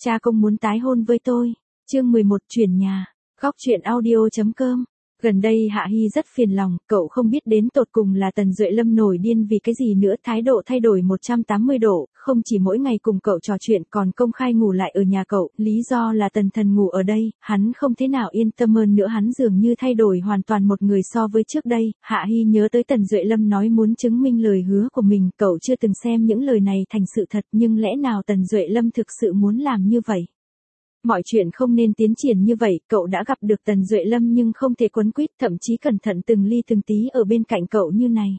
Cha công muốn tái hôn với tôi. Chương 11 chuyển nhà. Góc truyện audio.com. Gần đây Hạ Hi rất phiền lòng, cậu không biết đến tột cùng là Tần Duệ Lâm nổi điên vì cái gì nữa, thái độ thay đổi 180 độ, không chỉ mỗi ngày cùng cậu trò chuyện còn công khai ngủ lại ở nhà cậu, lý do là Tần Thần ngủ ở đây, hắn không thế nào yên tâm hơn nữa, hắn dường như thay đổi hoàn toàn một người so với trước đây. Hạ Hi nhớ tới Tần Duệ Lâm nói muốn chứng minh lời hứa của mình, cậu chưa từng xem những lời này thành sự thật, nhưng lẽ nào Tần Duệ Lâm thực sự muốn làm như vậy? Mọi chuyện không nên tiến triển như vậy, cậu đã gặp được Tần Duệ Lâm nhưng không thể quấn quýt, thậm chí cẩn thận từng ly từng tí ở bên cạnh cậu như này.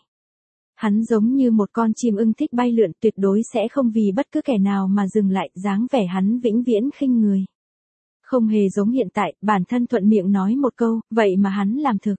Hắn giống như một con chim ưng thích bay lượn, tuyệt đối sẽ không vì bất cứ kẻ nào mà dừng lại, dáng vẻ hắn vĩnh viễn khinh người. Không hề giống hiện tại, bản thân thuận miệng nói một câu, vậy mà hắn làm thực.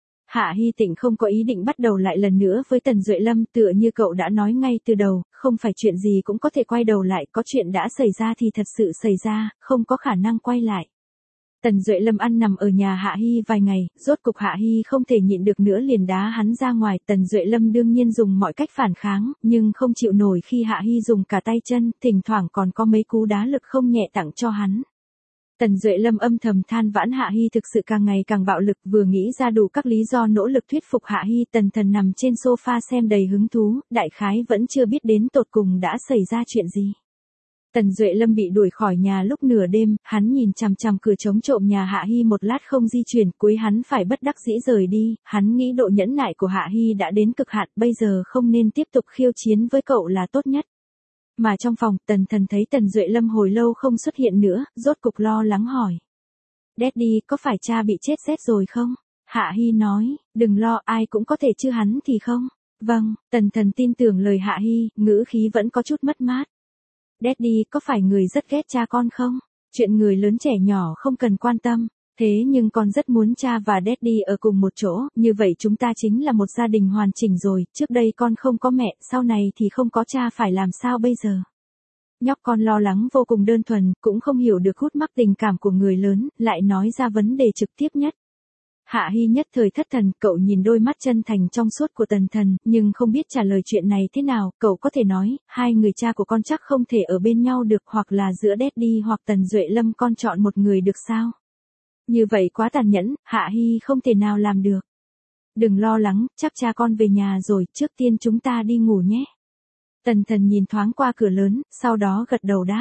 Hạ Hi Tịnh không có ý định bắt đầu lại lần nữa với Tần Duệ Lâm, tựa như cậu đã nói ngay từ đầu, không phải chuyện gì cũng có thể quay đầu lại, có chuyện đã xảy ra thì thật sự xảy ra, không có khả năng quay lại. Tần Duệ Lâm ăn nằm ở nhà Hạ Hi vài ngày, rốt cục Hạ Hi không thể nhịn được nữa liền đá hắn ra ngoài. Tần Duệ Lâm đương nhiên dùng mọi cách phản kháng, nhưng không chịu nổi khi Hạ Hi dùng cả tay chân, thỉnh thoảng còn có mấy cú đá lực không nhẹ tặng cho hắn. Tần Duệ Lâm âm thầm than vãn Hạ Hi thực sự càng ngày càng bạo lực, vừa nghĩ ra đủ các lý do nỗ lực thuyết phục Hạ Hi. Tần Thần nằm trên sofa xem đầy hứng thú, đại khái vẫn chưa biết đến tột cùng đã xảy ra chuyện gì. Tần Duệ Lâm bị đuổi khỏi nhà lúc nửa đêm, hắn nhìn chằm chằm cửa chống trộm nhà Hạ Hi một lát không di chuyển, cuối hắn phải bất đắc dĩ rời đi. Hắn nghĩ độ nhẫn nại của Hạ Hi đã đến cực hạn, bây giờ không nên tiếp tục khiêu chiến với cậu là tốt nhất. Mà trong phòng, Tần Thần thấy Tần Duệ Lâm hồi lâu không xuất hiện nữa, rốt cục lo lắng hỏi. Daddy, có phải cha bị chết rét rồi không? Hạ Hi nói, đừng lo, ai cũng có thể chứ hắn thì không. Vâng, Tần Thần tin tưởng lời Hạ Hi, ngữ khí vẫn có chút mất mát. Daddy, có phải người rất ghét cha con không? Chuyện người lớn trẻ nhỏ không cần quan tâm. Thế nhưng con rất muốn cha và Daddy ở cùng một chỗ, như vậy chúng ta chính là một gia đình hoàn chỉnh rồi, trước đây con không có mẹ, sau này thì không có cha, phải làm sao bây giờ? Nhóc con lo lắng vô cùng đơn thuần, cũng không hiểu được hút mắc tình cảm của người lớn, lại nói ra vấn đề trực tiếp nhất. Hạ Hi nhất thời thất thần, cậu nhìn đôi mắt chân thành trong suốt của Tần Thần, nhưng không biết trả lời chuyện này thế nào. Cậu có thể nói, hai người cha của con chắc không thể ở bên nhau được, hoặc là giữa Daddy hoặc Tần Duệ Lâm con chọn một người được sao? Như vậy quá tàn nhẫn, Hạ Hi không thể nào làm được. Đừng lo lắng, chắc cha con về nhà rồi, trước tiên chúng ta đi ngủ nhé. Tần Thần nhìn thoáng qua cửa lớn, sau đó gật đầu đáp.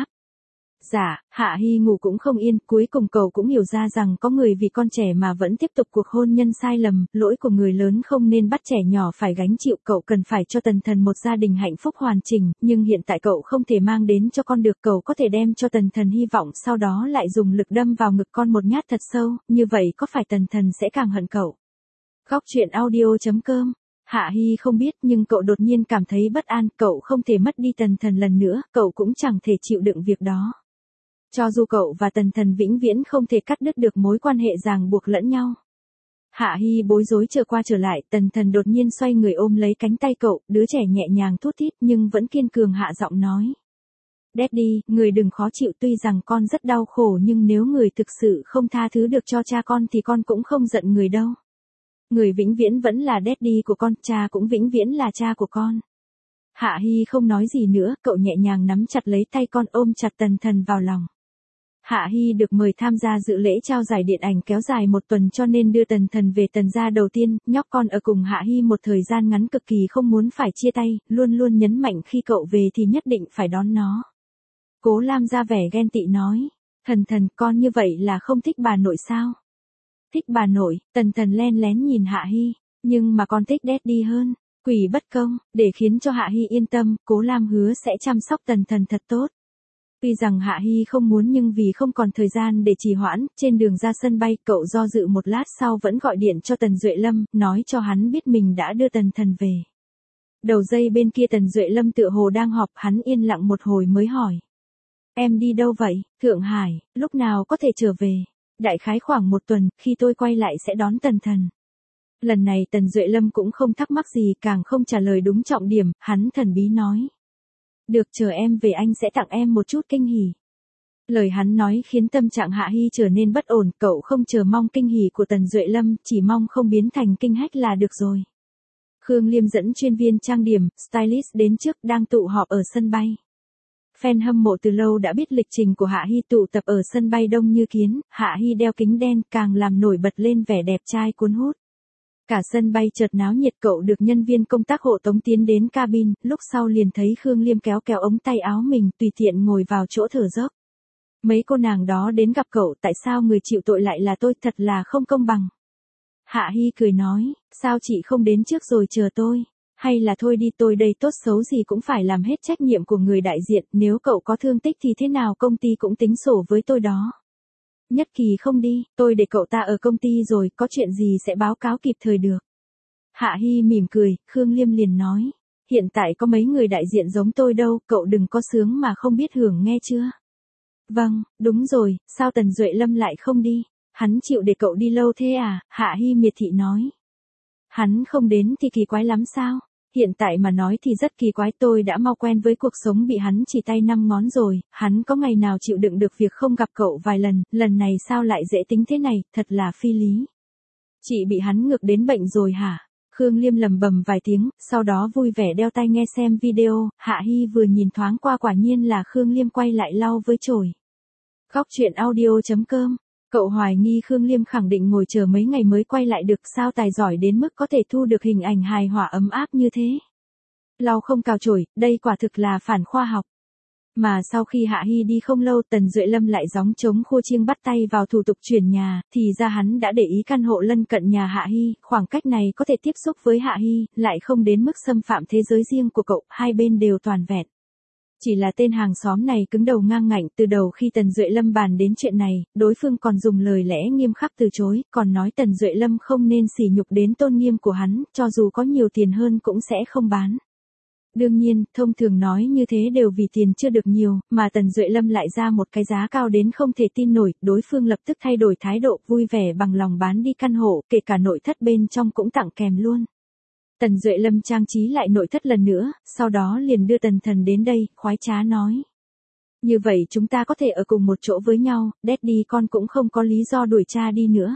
Dạ, Hạ Hi ngủ cũng không yên, cuối cùng cậu cũng hiểu ra rằng có người vì con trẻ mà vẫn tiếp tục cuộc hôn nhân sai lầm, lỗi của người lớn không nên bắt trẻ nhỏ phải gánh chịu, cậu cần phải cho Tần Thần một gia đình hạnh phúc hoàn chỉnh, nhưng hiện tại cậu không thể mang đến cho con được, cậu có thể đem cho Tần Thần hy vọng, sau đó lại dùng lực đâm vào ngực con một nhát thật sâu, như vậy có phải Tần Thần sẽ càng hận cậu? Góc truyện audio.com. Hạ Hi không biết nhưng cậu đột nhiên cảm thấy bất an, cậu không thể mất đi Tần Thần lần nữa, cậu cũng chẳng thể chịu đựng việc đó. Cho dù cậu và Tần Thần vĩnh viễn không thể cắt đứt được mối quan hệ ràng buộc lẫn nhau. Hạ Hi bối rối trở qua trở lại, Tần Thần đột nhiên xoay người ôm lấy cánh tay cậu, đứa trẻ nhẹ nhàng thút thít nhưng vẫn kiên cường hạ giọng nói. Daddy, người đừng khó chịu, tuy rằng con rất đau khổ nhưng nếu người thực sự không tha thứ được cho cha con thì con cũng không giận người đâu. Người vĩnh viễn vẫn là Daddy của con, cha cũng vĩnh viễn là cha của con. Hạ Hi không nói gì nữa, cậu nhẹ nhàng nắm chặt lấy tay con, ôm chặt Tần Thần vào lòng. Hạ Hi được mời tham gia dự lễ trao giải điện ảnh kéo dài một tuần cho nên đưa Tần Thần về Tần gia đầu tiên, nhóc con ở cùng Hạ Hi một thời gian ngắn cực kỳ không muốn phải chia tay, luôn luôn nhấn mạnh khi cậu về thì nhất định phải đón nó. Cố Lam ra vẻ ghen tị nói, Thần, con như vậy là không thích bà nội sao? Thích bà nội, Tần Thần len lén nhìn Hạ Hi, nhưng mà con thích Daddy hơn. Quỷ bất công, để khiến cho Hạ Hi yên tâm, Cố Lam hứa sẽ chăm sóc Tần Thần thật tốt. Tuy rằng Hạ Hi không muốn nhưng vì không còn thời gian để trì hoãn, trên đường ra sân bay, cậu do dự một lát sau vẫn gọi điện cho Tần Duệ Lâm, nói cho hắn biết mình đã đưa Tần Thần về. Đầu dây bên kia Tần Duệ Lâm tựa hồ đang họp, hắn yên lặng một hồi mới hỏi. Em đi đâu vậy? Thượng Hải, lúc nào có thể trở về? Đại khái khoảng một tuần, khi tôi quay lại sẽ đón Tần Thần. Lần này Tần Duệ Lâm cũng không thắc mắc gì, càng không trả lời đúng trọng điểm, hắn thần bí nói. Được, chờ em về anh sẽ tặng em một chút kinh hỉ. Lời hắn nói khiến tâm trạng Hạ Hi trở nên bất ổn, cậu không chờ mong kinh hỉ của Tần Duệ Lâm, chỉ mong không biến thành kinh hách là được rồi. Khương Liêm dẫn chuyên viên trang điểm, stylist đến trước, đang tụ họp ở sân bay. Fan hâm mộ từ lâu đã biết lịch trình của Hạ Hy tụ tập ở sân bay đông như kiến, Hạ Hy đeo kính đen càng làm nổi bật lên vẻ đẹp trai cuốn hút. Cả sân bay chợt náo nhiệt, cậu được nhân viên công tác hộ tống tiến đến cabin, lúc sau liền thấy Khương Liêm kéo kéo ống tay áo mình tùy tiện ngồi vào chỗ thở dốc. Mấy cô nàng đó đến gặp cậu, tại sao người chịu tội lại là tôi, thật là không công bằng. Hạ Hy cười nói, sao chị không đến trước rồi chờ tôi? Hay là thôi đi, tôi đây tốt xấu gì cũng phải làm hết trách nhiệm của người đại diện, nếu cậu có thương tích thì thế nào công ty cũng tính sổ với tôi đó. Nhất Kỳ không đi, tôi để cậu ta ở công ty rồi, có chuyện gì sẽ báo cáo kịp thời được. Hạ Hy mỉm cười, Khương Liêm liền nói, hiện tại có mấy người đại diện giống tôi đâu, cậu đừng có sướng mà không biết hưởng nghe chưa. Vâng, đúng rồi, sao Tần Duệ Lâm lại không đi? Hắn chịu để cậu đi lâu thế à? Hạ Hy miệt thị nói. Hắn không đến thì kỳ quái lắm sao? Hiện tại mà nói thì rất kỳ quái, tôi đã mau quen với cuộc sống bị hắn chỉ tay năm ngón rồi, hắn có ngày nào chịu đựng được việc không gặp cậu vài lần, lần này sao lại dễ tính thế này, thật là phi lý. Chị bị hắn ngược đến bệnh rồi hả? Khương Liêm lầm bầm vài tiếng, sau đó vui vẻ đeo tai nghe xem video, Hạ Hy vừa nhìn thoáng qua quả nhiên là Khương Liêm quay lại lau với chổi. Góc truyện audio.com. Cậu hoài nghi Khương Liêm khẳng định ngồi chờ mấy ngày mới quay lại được, sao tài giỏi đến mức có thể thu được hình ảnh hài hòa ấm áp như thế. Lau không cào chổi, đây quả thực là phản khoa học. Mà sau khi Hạ Hy đi không lâu, Tần Duệ Lâm lại gióng trống khua chiêng bắt tay vào thủ tục chuyển nhà, thì ra hắn đã để ý căn hộ lân cận nhà Hạ Hy, khoảng cách này có thể tiếp xúc với Hạ Hy, lại không đến mức xâm phạm thế giới riêng của cậu, hai bên đều toàn vẹn. Chỉ là tên hàng xóm này cứng đầu ngang ngạnh, từ đầu khi Tần Duệ Lâm bàn đến chuyện này, đối phương còn dùng lời lẽ nghiêm khắc từ chối, còn nói Tần Duệ Lâm không nên sỉ nhục đến tôn nghiêm của hắn, cho dù có nhiều tiền hơn cũng sẽ không bán. Đương nhiên, thông thường nói như thế đều vì tiền chưa được nhiều, mà Tần Duệ Lâm lại ra một cái giá cao đến không thể tin nổi, đối phương lập tức thay đổi thái độ, vui vẻ bằng lòng bán đi căn hộ, kể cả nội thất bên trong cũng tặng kèm luôn. Tần Duệ Lâm trang trí lại nội thất lần nữa, sau đó liền đưa Tần Thần đến đây, khoái trá nói. Như vậy chúng ta có thể ở cùng một chỗ với nhau, Daddy con cũng không có lý do đuổi cha đi nữa.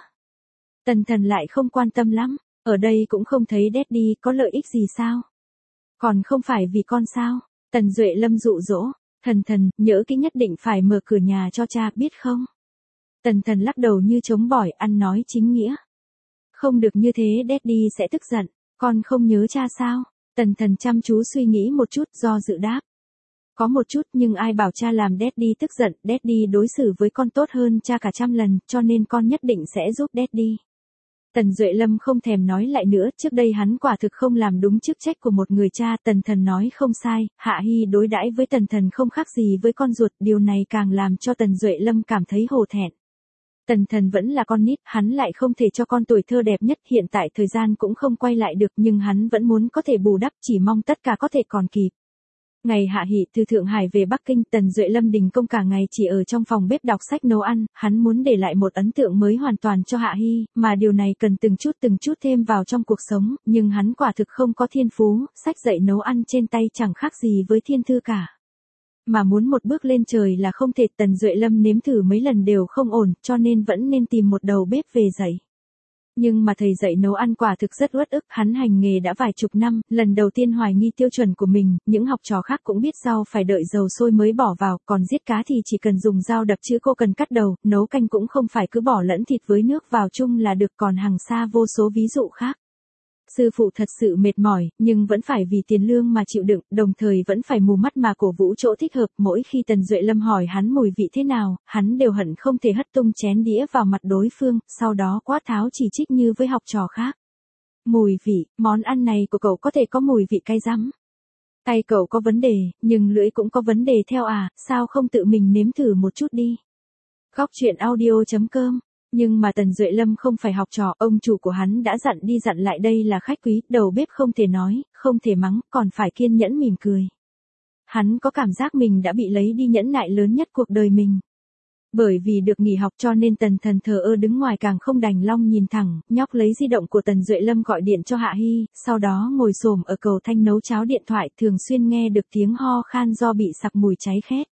Tần Thần lại không quan tâm lắm, ở đây cũng không thấy Daddy có lợi ích gì sao? Còn không phải vì con sao? Tần Duệ Lâm dụ dỗ, Thần, nhớ kỹ nhất định phải mở cửa nhà cho cha, biết không? Tần Thần lắc đầu như chống bỏi, ăn nói chính nghĩa. Không được như thế, Daddy sẽ tức giận. Con không nhớ cha sao? Tần Thần chăm chú suy nghĩ một chút, do dự đáp. Có một chút, nhưng ai bảo cha làm Daddy tức giận, Daddy đối xử với con tốt hơn cha cả trăm lần, cho nên con nhất định sẽ giúp Daddy. Tần Duệ Lâm không thèm nói lại nữa, trước đây hắn quả thực không làm đúng chức trách của một người cha, Tần Thần nói không sai, Hạ Hy đối đãi với Tần Thần không khác gì với con ruột, điều này càng làm cho Tần Duệ Lâm cảm thấy hổ thẹn. Tần Thần vẫn là con nít, hắn lại không thể cho con tuổi thơ đẹp nhất, hiện tại thời gian cũng không quay lại được, nhưng hắn vẫn muốn có thể bù đắp, chỉ mong tất cả có thể còn kịp. Ngày Hạ Hỷ từ Thượng Hải về Bắc Kinh, Tần Duệ Lâm đình công cả ngày chỉ ở trong phòng bếp đọc sách nấu ăn, hắn muốn để lại một ấn tượng mới hoàn toàn cho Hạ Hy, mà điều này cần từng chút thêm vào trong cuộc sống, nhưng hắn quả thực không có thiên phú, sách dạy nấu ăn trên tay chẳng khác gì với thiên thư cả. Mà muốn một bước lên trời là không thể, Tần Duệ Lâm nếm thử mấy lần đều không ổn, cho nên vẫn nên tìm một đầu bếp về dạy. Nhưng mà thầy dạy nấu ăn quả thực rất uất ức, hắn hành nghề đã vài chục năm, lần đầu tiên hoài nghi tiêu chuẩn của mình, những học trò khác cũng biết rau phải đợi dầu sôi mới bỏ vào, còn giết cá thì chỉ cần dùng dao đập chứ cô cần cắt đầu, nấu canh cũng không phải cứ bỏ lẫn thịt với nước vào chung là được, còn hàng xa vô số ví dụ khác. Sư phụ thật sự mệt mỏi, nhưng vẫn phải vì tiền lương mà chịu đựng, đồng thời vẫn phải mù mắt mà cổ vũ chỗ thích hợp. Mỗi khi Tần Duệ Lâm hỏi hắn mùi vị thế nào, hắn đều hận không thể hất tung chén đĩa vào mặt đối phương, sau đó quát tháo chỉ trích như với học trò khác. Mùi vị, món ăn này của cậu có thể có mùi vị cay rắm. Tay cậu có vấn đề, nhưng lưỡi cũng có vấn đề theo à, sao không tự mình nếm thử một chút đi. Góc truyện audio.com. Nhưng mà Tần Duệ Lâm không phải học trò, ông chủ của hắn đã dặn đi dặn lại đây là khách quý, đầu bếp không thể nói, không thể mắng, còn phải kiên nhẫn mỉm cười. Hắn có cảm giác mình đã bị lấy đi nhẫn nại lớn nhất cuộc đời mình. Bởi vì được nghỉ học cho nên Tần Thần thờ ơ đứng ngoài càng không đành long nhìn thẳng, nhóc lấy di động của Tần Duệ Lâm gọi điện cho Hạ Hy, sau đó ngồi xổm ở cầu thang nấu cháo điện thoại, thường xuyên nghe được tiếng ho khan do bị sặc mùi cháy khét.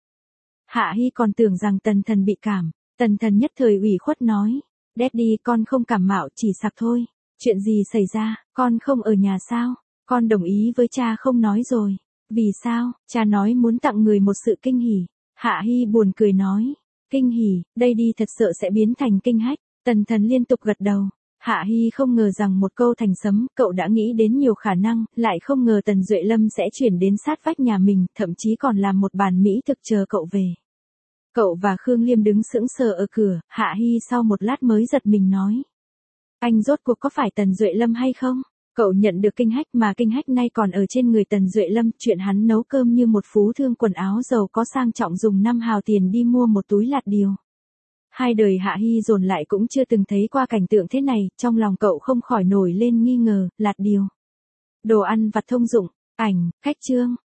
Hạ Hy còn tưởng rằng Tần Thần bị cảm. Tần Thần nhất thời ủy khuất nói, Daddy con không cảm mạo chỉ sặc thôi, chuyện gì xảy ra, con không ở nhà sao, con đồng ý với cha không nói rồi, Vì sao? Cha nói muốn tặng người một sự kinh hỉ. Hạ Hy buồn cười nói. Kinh hỉ, đây đi thật sự sẽ biến thành kinh hách. Tần Thần liên tục gật đầu. Hạ Hy không ngờ rằng một câu thành sấm, cậu đã nghĩ đến nhiều khả năng, lại không ngờ Tần Duệ Lâm sẽ chuyển đến sát vách nhà mình, thậm chí còn làm một bàn mỹ thực chờ cậu về. Cậu và Khương Liêm đứng sững sờ ở cửa, Hạ Hy sau một lát mới giật mình nói. Anh rốt cuộc có phải Tần Duệ Lâm hay không? Cậu nhận được kinh hách mà kinh hách nay còn ở trên người Tần Duệ Lâm, chuyện hắn nấu cơm như một phú thương quần áo giàu có sang trọng dùng 5 hào tiền đi mua một túi lạt điều. Hai đời Hạ Hy dồn lại cũng chưa từng thấy qua cảnh tượng thế này, trong lòng cậu không khỏi nổi lên nghi ngờ, lạt điều. Đồ ăn vặt thông dụng, ảnh, khách trương,